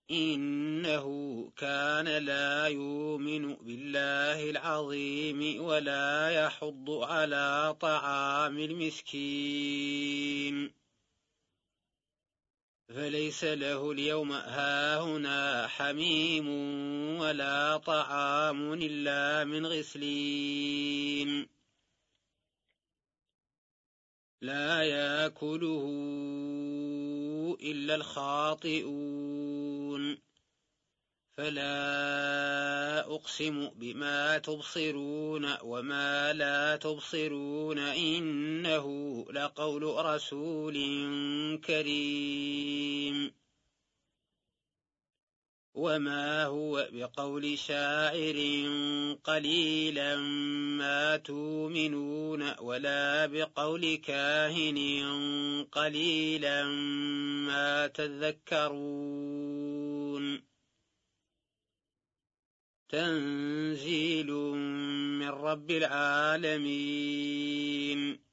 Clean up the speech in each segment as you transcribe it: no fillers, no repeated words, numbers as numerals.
إنه كان لا يؤمن بالله العظيم ولا يحض على طعام المسكين فليس له اليوم هاهنا حميم ولا طعام إلا من غسلين لا يأكله إلا الخاطئون فلا أقسم بما تبصرون وما لا تبصرون إنه لقول رسول كريم وما هو بقول شاعر قليلا ما تؤمنون ولا بقول كاهن قليلا ما تذكرون تنزيل من رب العالمين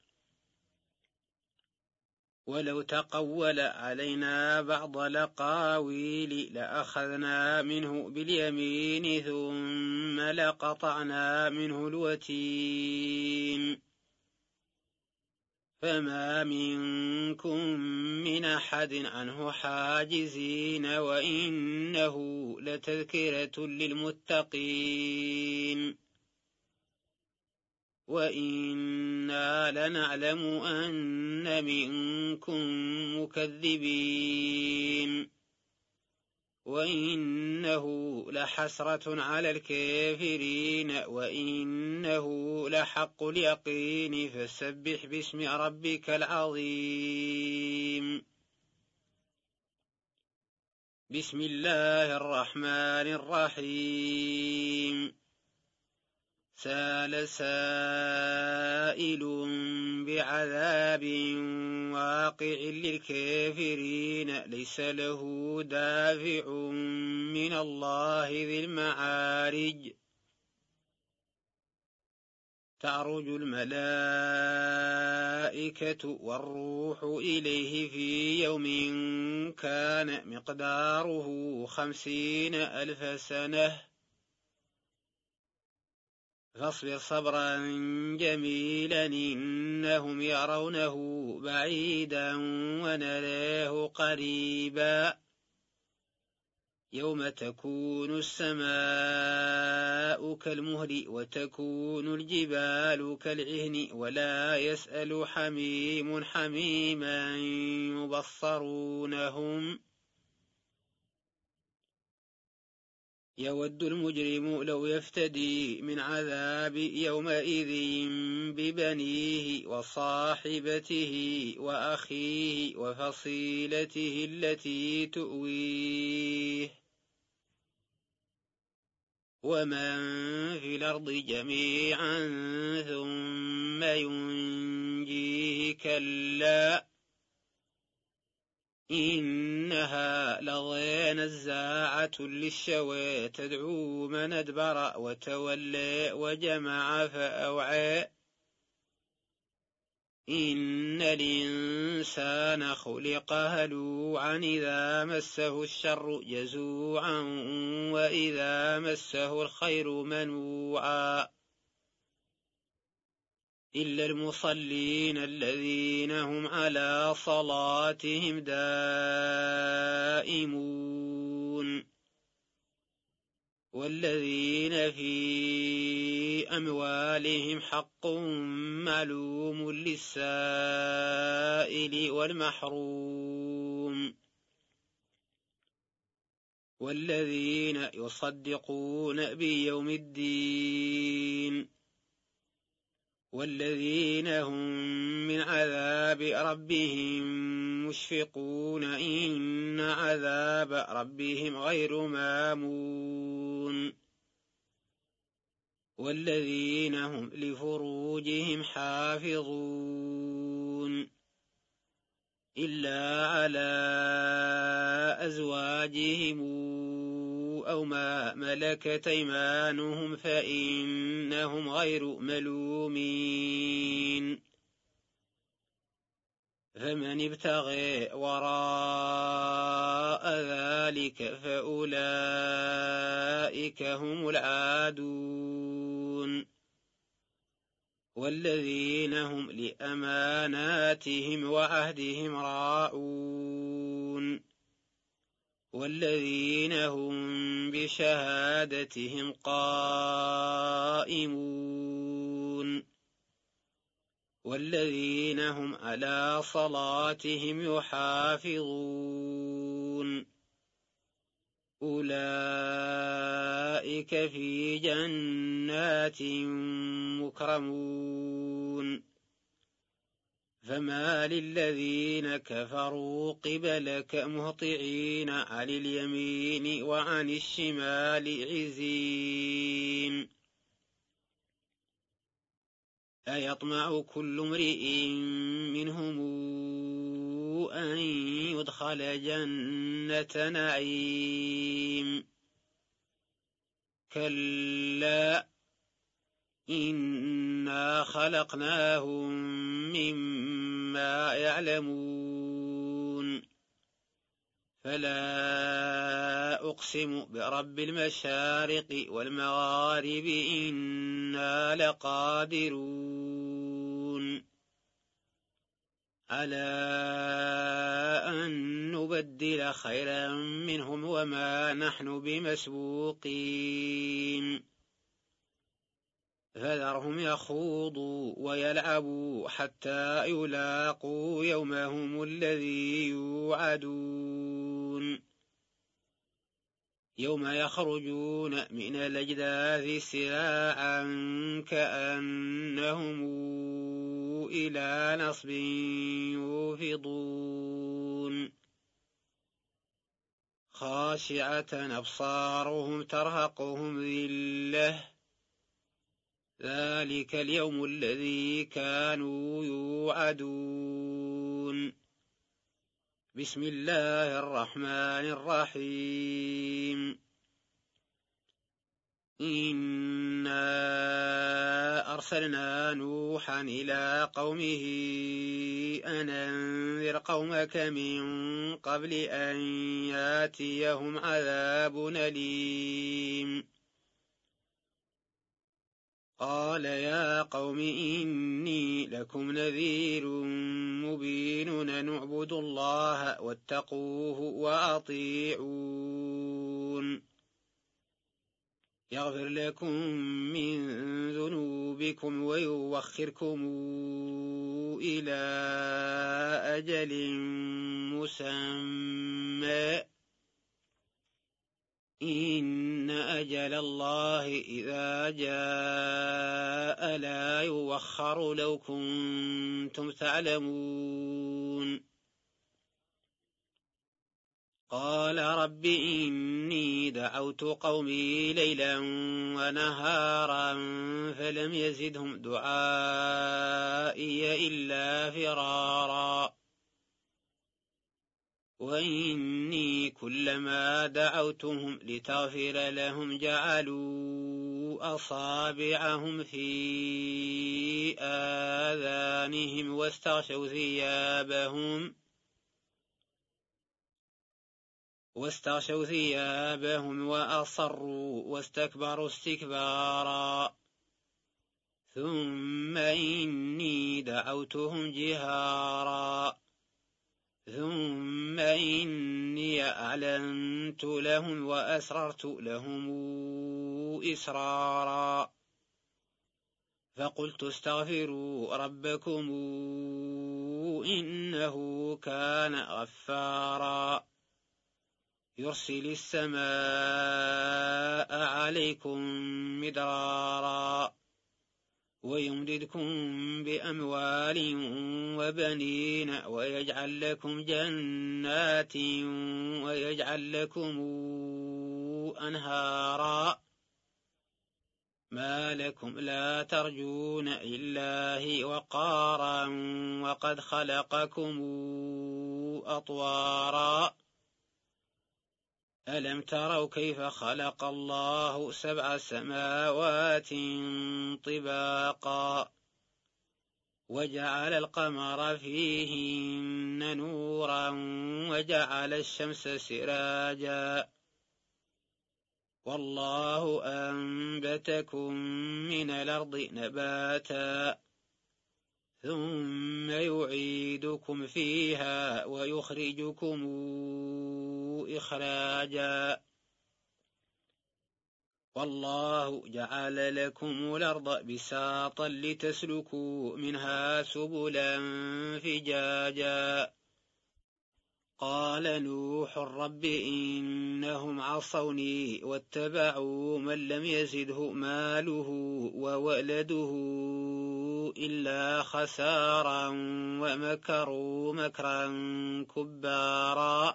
ولو تقول علينا بعض الأقاويل لأخذنا منه باليمين ثم لقطعنا منه الوتين فما منكم من أحد عنه حاجزين وإنه لتذكرة للمتقين وإنا لنعلم أن منكم مكذبين وإنه لحسرة على الكافرين وإنه لحق اليقين فسبح باسم ربك العظيم بسم الله الرحمن الرحيم سأل سائل بعذاب واقع للكافرين ليس له دافع من الله ذي المعارج تعرج الملائكة والروح إليه في يوم كان مقداره 50,000 سنة فاصبر صبرا جميلا إنهم يرونه بعيدا ونراه قريبا يوم تكون السماء كالمهل وتكون الجبال كالعهن ولا يسأل حميم حميما يبصرونهم يود المجرم لو يفتدي من عذاب يومئذ ببنيه وصاحبته وأخيه وفصيلته التي تؤويه ومن في الأرض جميعا ثم ينجيه كلا إنها لظى نزاعة للشوى تدعو من أدبر وتولى وجمع فأوعى إن الإنسان خلق هلوعا إذا مسه الشر جزوعا وإذا مسه الخير منوعا إلا المصلين الذين هم على صلاتهم دائمون والذين في أموالهم حق معلوم للسائل والمحروم والذين يصدقون بيوم الدين والذين هم من عذاب ربهم مشفقون إن عذاب ربهم غير مامون والذين هم لفروجهم حافظون إلا على أزواجهم أو ما ملكت أيمانهم فإنهم غير ملومين فمن ابتغي وراء ذلك فأولئك هم العادون والذين هم لأماناتهم وعهدهم راعون والذين هم بشهادتهم قائمون والذين هم على صلاتهم يحافظون أولئك في جنات مكرمون فما للذين كفروا قبلك مهطعين عن اليمين وعن الشمال عزين أيطمع كل امرئ منهم أن يدخل جنة نعيم كلا إنا خلقناهم مما يعلمون فلا أقسم برب المشارق والمغارب إنا لقادرون على أن نبدل خيرا منهم وما نحن بمسبوقين فذرهم يخوضوا ويلعبوا حتى يلاقوا يومهم الذي يوعدون يوم يخرجون من الأجداث سراعا كأنهم إلى نصب يوفضون خاشعة أبصارهم ترهقهم ذلة ذلك اليوم الذي كانوا يوعدون بسم الله الرحمن الرحيم إنا أرسلنا نوحا إلى قومه أن أنذر قومك من قبل أن ياتيهم عذاب أليم قال يا قوم إني لكم نذير مبين أن اعبدوا الله واتقوه وأطيعون يغفر لكم من ذنوبكم ويوخركم إلى أجل مسمى إن أجل الله إذا جاء لا يوخر لو كنتم تعلمون قال رب إني دعوت قومي ليلا ونهارا فلم يزدهم دعائي إلا فرارا وإني كلما دعوتهم لتغفر لهم جعلوا أصابعهم في آذانهم واستغشوا ثيابهم وأصروا واستكبروا استكبارا ثم إني دعوتهم جهارا ثم إني أعلنت لهم وأسررت لهم إسرارا فقلت استغفروا ربكم إنه كان غفارا يرسل السماء عليكم مدرارا ويمددكم بأموال وبنين ويجعل لكم جنات ويجعل لكم أنهارا ما لكم لا ترجون لله وقارا وقد خلقكم أطوارا ألم تروا كيف خلق الله 7 سماوات طباقا وجعل القمر فيهن نورا وجعل الشمس سراجا والله أنبتكم من الأرض نباتا ثم يعيدكم فيها ويخرجكم إخراجا والله جعل لكم الأرض بساطا لتسلكوا منها سبلا فجاجا قال نوح رب إنهم عصوني واتبعوا من لم يزده ماله وولده إلا خسارا ومكروا مكرا كبارا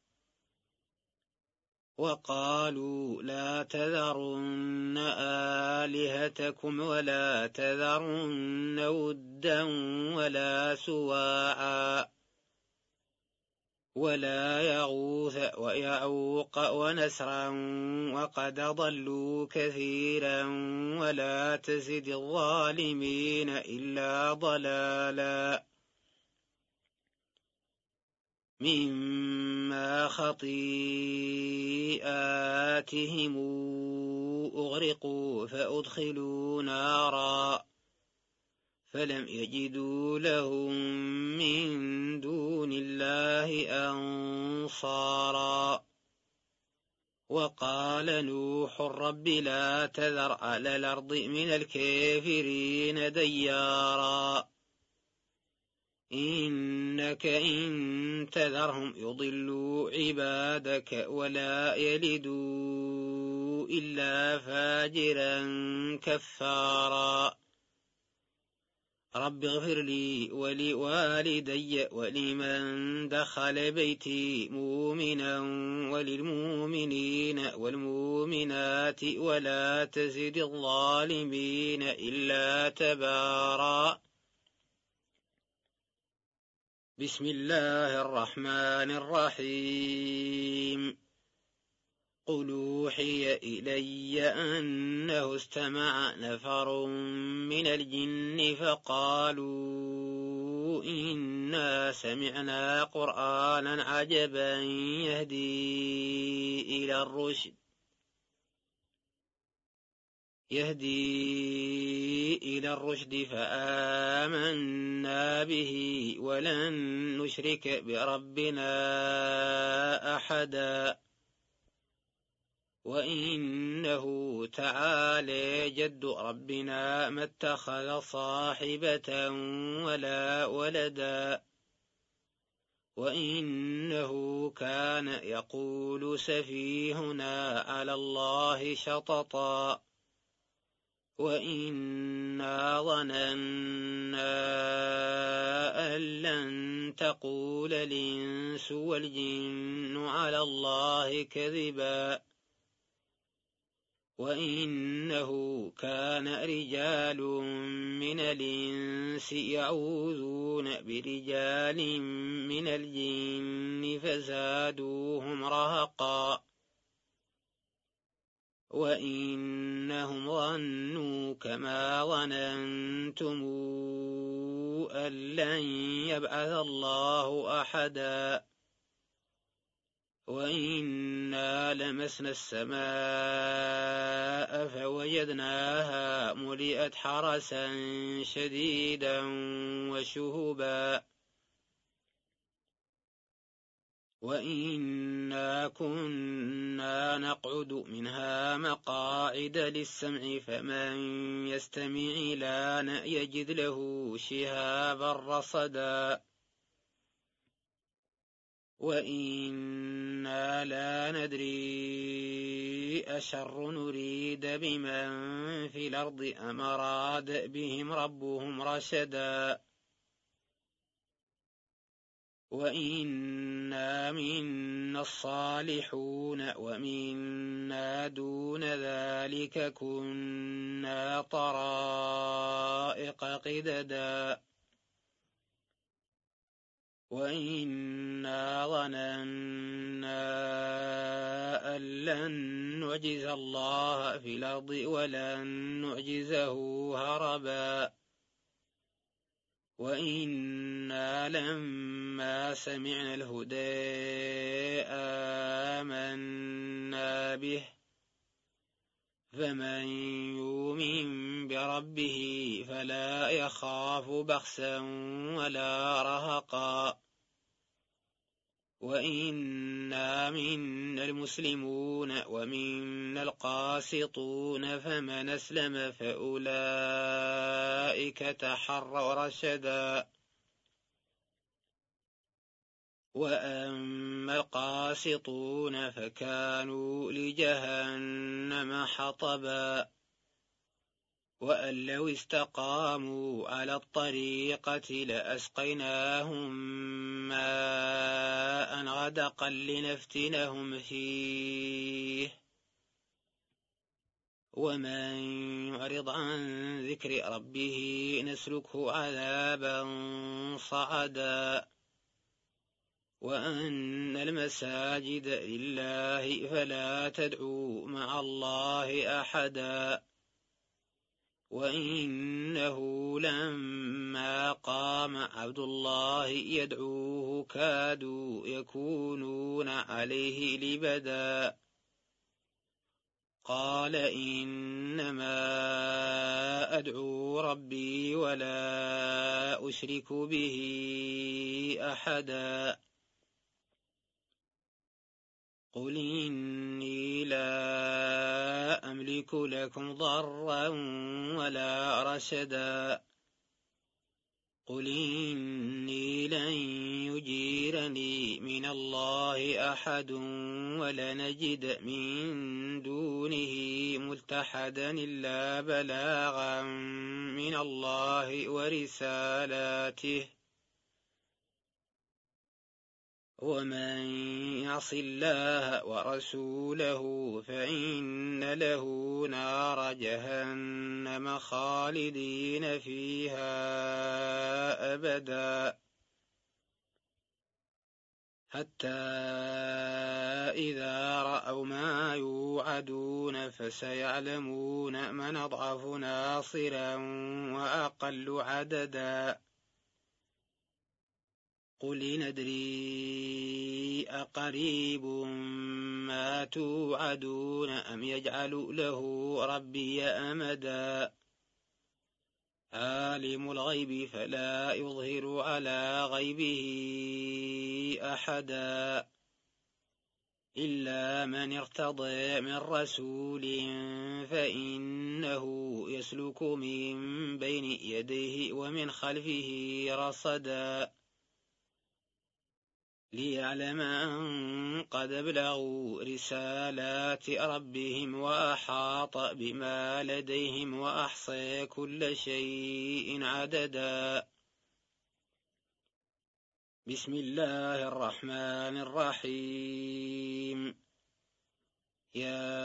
وقالوا لا تذرن آلهتكم ولا تذرن ودا ولا سواعا ولا يغوث ويعوق ونسرا وقد ضلوا كثيرا ولا تزد الظالمين إلا ضلالا مما خطيئاتهم أغرقوا فأدخلوا نارا فلم يجدوا لهم من دون الله أنصارا وقال نوح رب لا تذر على الأرض من الكافرين ديارا إنك إن تذرهم يضلوا عبادك ولا يلدوا إلا فاجرا كفارا رب اغفر لي ولوالدي ولمن دخل بيتي مؤمنا وللمؤمنين والمؤمنات ولا تزد الظالمين إلا تبارا بسم الله الرحمن الرحيم قل أوحي إلي أنه استمع نفر من الجن فقالوا إنا سمعنا قرآنا عجبا يهدي إلى الرشد فآمنا به ولن نشرك بربنا أحدا وإنه تعالى جد ربنا ما اتخذ صاحبة ولا ولدا وإنه كان يقول سفيهنا على الله شططا وإنا ظننا أن لن تقول الإنس والجن على الله كذبا وإنه كان رجال من الإنس يعوذون برجال من الجن فزادوهم رهقا وإنهم ظنوا كما ظننتم أن لن يبعث الله أحدا وإنا لمسنا السماء فوجدناها ملئت حرسا شديدا وشهبا وإنا كنا نقعد منها مقاعد للسمع فمن يستمع لنا يجد له شهابا رصدا وإنا لا ندري أشر نريد بمن في الأرض أم أراد بهم ربهم رشدا وإنا منا الصالحون ومنا دون ذلك كنا طرائق قددا وإنا ظننا أن لن نعجز الله في الأرض ولن نعجزه هربا وإنا لما سمعنا الهدى آمنا به فمن يؤمن بربه فلا يخاف بخسا ولا رهقا وإنا منا المسلمون ومنا القاسطون فمن أسلم فأولئك تحروا رشدا وأما القاسطون فكانوا لجهنم حطبا وأن لو استقاموا على الطريقة لأسقيناهم ماء غدقا لنفتنهم فيه ومن يعرض عن ذكر ربه نسلكه عذابا صعدا وأن المساجد لله فلا تدعوا مع الله أحدا وإنه لما قام عبد الله يدعوه كادوا يكونون عليه لبدا قال إنما أدعو ربي ولا أشرك به أحدا قل إني لا أملك لكم ضرا ولا رشدا قل إني لن يجيرني من الله أحد ولنجد من دونه ملتحدا إلا بلاغا من الله ورسالاته ومن يعص الله ورسوله فإن له نار جهنم خالدين فيها أبدا حتى إذا رأوا ما يوعدون فسيعلمون من أضعف ناصرا وأقل عددا قل ندري أقريب ما توعدون أم يجعل له ربي أمدا عالم الغيب فلا يظهر على غيبه أحدا إلا من ارتضى من رسول فإنه يسلك من بين يديه ومن خلفه رصدا ليعلم أن قد ابلغوا رسالات ربهم وأحاط بما لديهم وأحصى كل شيء عددا بسم الله الرحمن الرحيم يا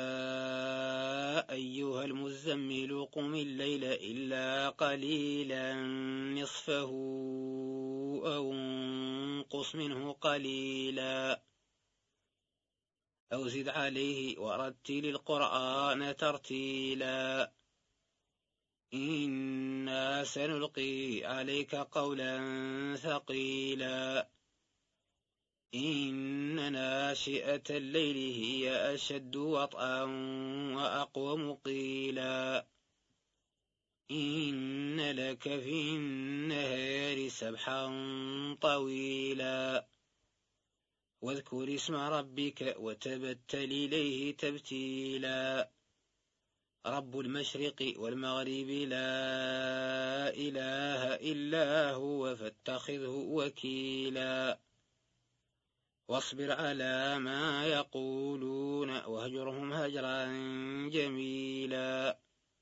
أيها المزمل قم الليل إلا قليلا نصفه أو انقص منه قليلا أو زد عليه ورتل القرآن ترتيلا إنا سنلقي عليك قولا ثقيلا إن ناشئة الليل هي أشد وطئا وأقوم قيلا إن لك في النهار سبحا طويلا واذكر اسم ربك وتبتل إليه تبتيلا رب المشرق والمغرب لا إله إلا هو فاتخذه وكيلا واصبر على ما يقولون واهجرهم هجرا جميلا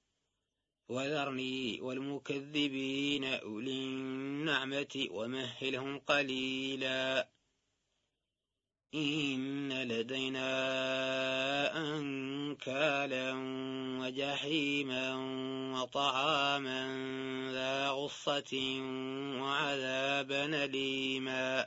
وذرني والمكذبين أولي النعمة ومهلهم قليلا إن لدينا أنكالا وجحيما وطعاما ذا غصة وعذابا أليما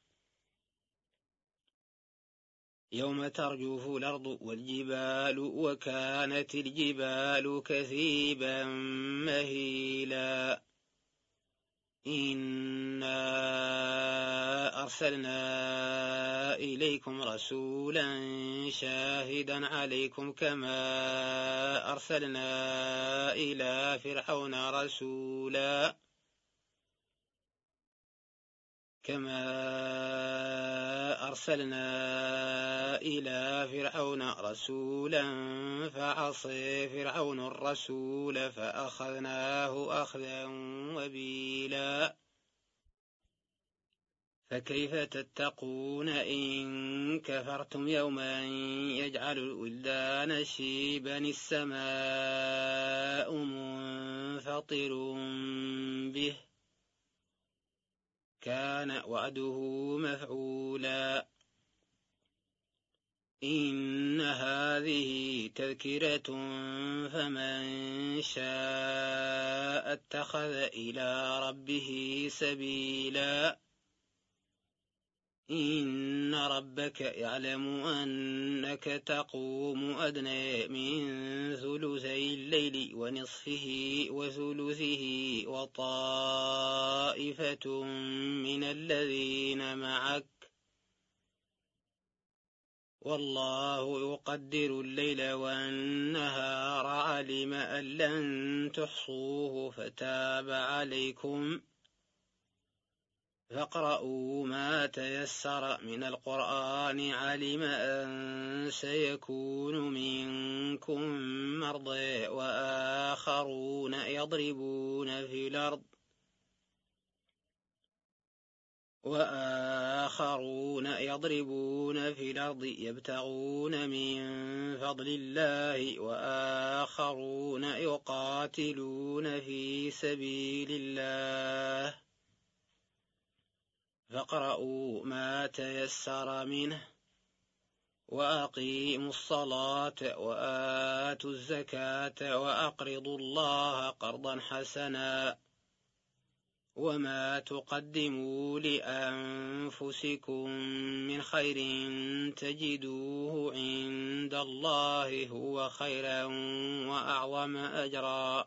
يوم ترجف الأرض والجبال وكانت الجبال كثيبا مهيلا إنا أرسلنا إليكم رسولا شاهدا عليكم كما أرسلنا إلى فرعون رسولا فعصي فرعون الرسول فأخذناه أخذا وبيلا فكيف تتقون إن كفرتم يوما يجعل الولدان شيبا السماء منفطر به كان وعده مفعولا إن هذه تذكرة فمن شاء اتخذ إلى ربه سبيلا إن ربك يعلم أنك تقوم أدنى من ثلثي الليل ونصفه وثلثه وطائفة من الذين معك والله يقدر الليل والنهار علم أن لن تحصوه فتاب عليكم فاقرؤوا ما تيسر من القرآن علم أن سيكون منكم مرضى وآخرون يضربون في الأرض يبتغون من فضل الله وآخرون يقاتلون في سبيل الله فاقرؤوا ما تيسر منه وأقيموا الصلاة وآتوا الزكاة وأقرضوا الله قرضا حسنا وما تقدموا لأنفسكم من خير تجدوه عند الله هو خيرا وأعظم أجرا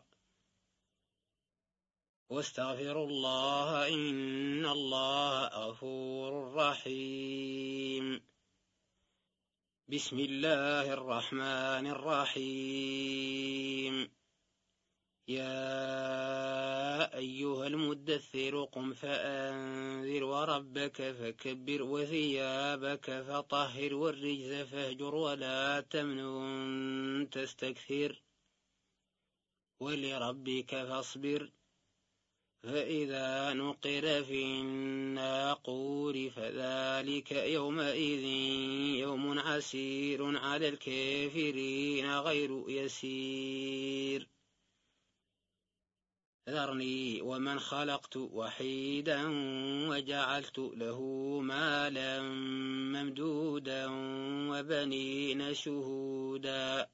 واستغفروا الله إن الله غفور رحيم بسم الله الرحمن الرحيم يا أيها المدثر قم فأنذر وربك فكبر وثيابك فطهر والرجز فاهجر ولا تمنن تستكثر ولربك فاصبر فإذا نقر في الناقور فذلك يومئذ يوم عسير على الكافرين غير يسير ذرني ومن خلقت وحيدا وجعلت له مالا ممدودا وبنين شهودا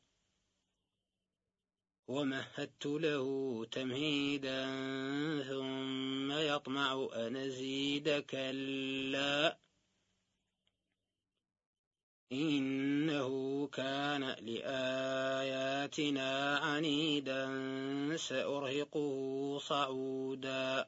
ومهدت له تمهيدا ثم يطمع أن أزيد كلا إنه كان لآياتنا عنيدا سأرهقه صعودا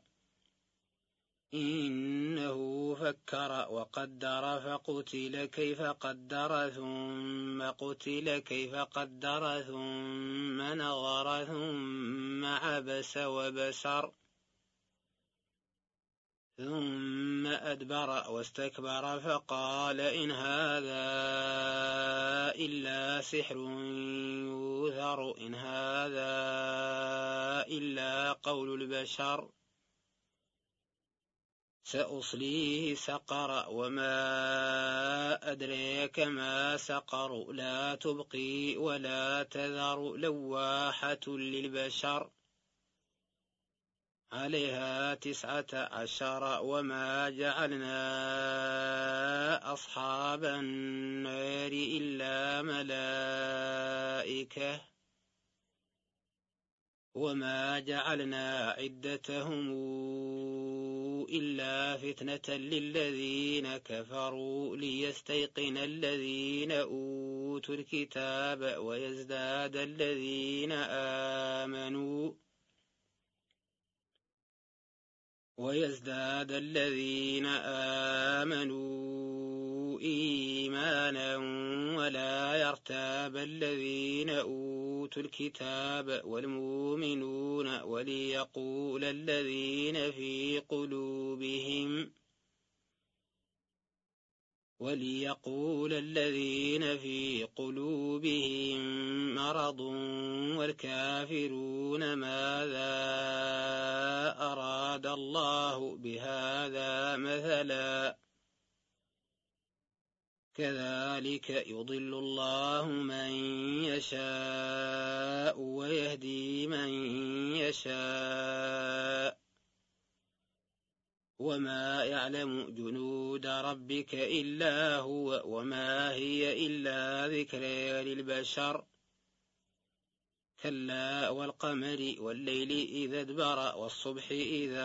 إنه فكر وقدر فقتل كيف قدر ثم قتل كيف قدر ثم نظر ثم عبس وبسر ثم أدبر واستكبر فقال إن هذا إلا سحر يؤثر إن هذا إلا قول البشر سأصليه سقر وما أدريك ما سقر لا تبقي ولا تذر لواحة للبشر عليها 19 وما جعلنا أصحاب النار إلا ملائكة وما جعلنا عدتهم إلا فتنة للذين كفروا ليستيقن الذين أوتوا الكتاب ويزداد الذين آمنوا ويزداد الذين آمنوا إيمانا ولا يرتاب الذين أوتوا الكتاب والمؤمنون وليقول الذين في قلوبهم مرض والكافرون ماذا أراد الله بهذا مثلا كذلك يضل الله من يشاء ويهدي من يشاء وما يعلم جنود ربك إلا هو وما هي إلا ذكرى للبشر كلا والقمر والليل إذا ادبر والصبح إذا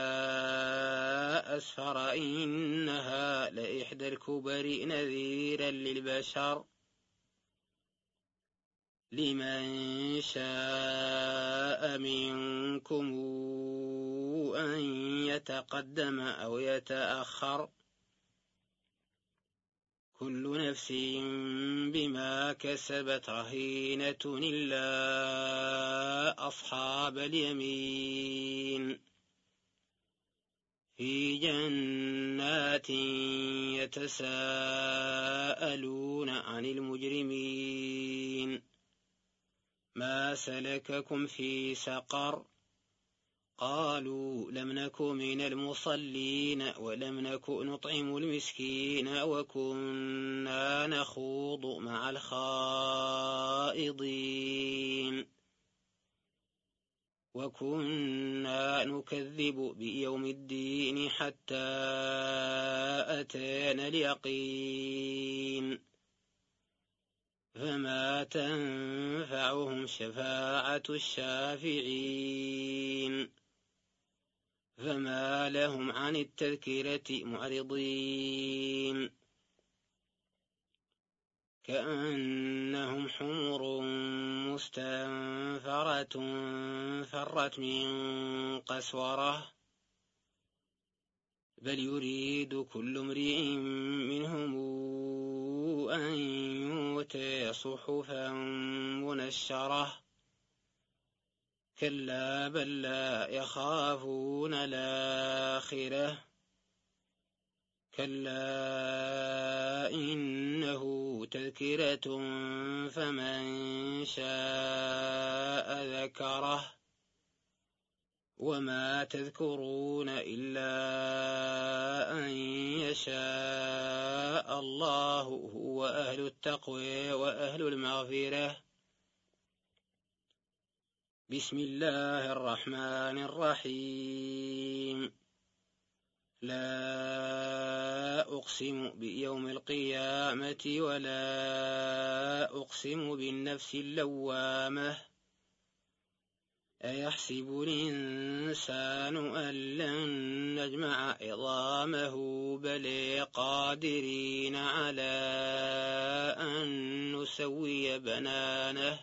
أسفر إنها لإحدى الكبر نذيرا للبشر لمن شاء منكم أن يتقدم أو يتأخر كل نفس بما كسبت رهينة إلا أصحاب اليمين في جنات يتساءلون عن المجرمين ما سلككم في سقر قالوا لم نك من المصلين ولم نك نطعم المسكين وكنا نخوض مع الخائضين وكنا نكذب بيوم الدين حتى أتانا اليقين فما تنفعهم شفاعة الشافعين فما لهم عن التذكرة معرضين كأنهم حمر مستنفرة فرت من قسورة بل يريد كل امرئ منهم أن يؤتى صحفا منشرة كلا بل لا يخافون الآخرة كلا إنه تذكرة فمن شاء ذكره وما تذكرون إلا أن يشاء الله هو أهل التقوى وأهل المغفرة بسم الله الرحمن الرحيم لا أقسم بيوم القيامة ولا أقسم بالنفس اللوامة أيحسب الإنسان أن لن نجمع عظامه بل قادرين على أن نسوي بنانه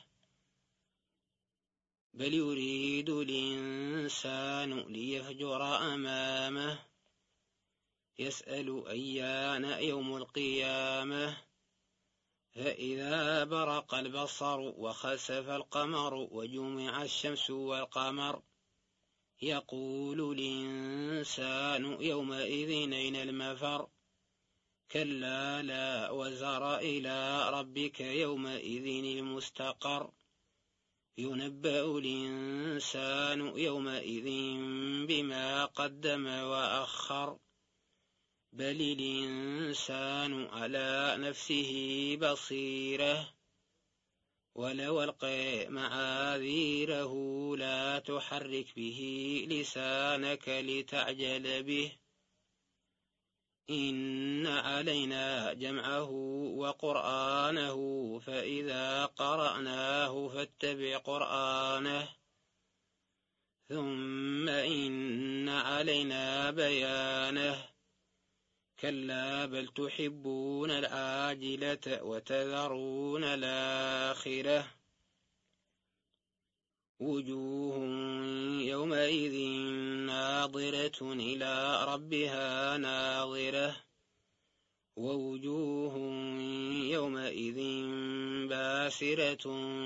بل يريد الإنسان ليفجر أمامه يسأل أيان يوم القيامة فإذا برق البصر وخسف القمر وجمع الشمس والقمر يقول الإنسان يومئذ أين المفر كلا لا وزر إلى ربك يومئذ المستقر ينبأ الإنسان يومئذ بما قدم وأخر بل الإنسان على نفسه بصيرة ولو ألقى معاذيره لا تحرك به لسانك لتعجل به إن علينا جمعه وقرآنه فإذا قرأناه فاتبع قرآنه ثم إن علينا بيانه كلا بل تحبون العاجلة وتذرون الآخرة وجوه يومئذ ناظرة إلى ربها ناظرة ووجوه يومئذ باسرة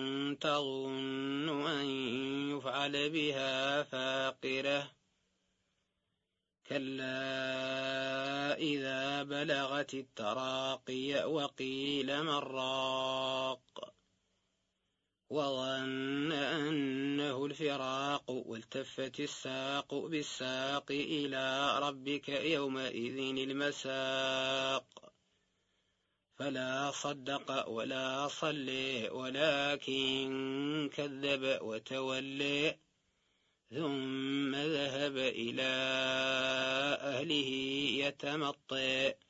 تظن أن يفعل بها فاقرة كلا إذا بلغت التراقي وقيل من راق وظن أنه الفراق والتفت الساق بالساق إلى ربك يومئذ المساق فلا صدق ولا صلي ولكن كذب وتولي ثم ذهب إلى أهله يتمطى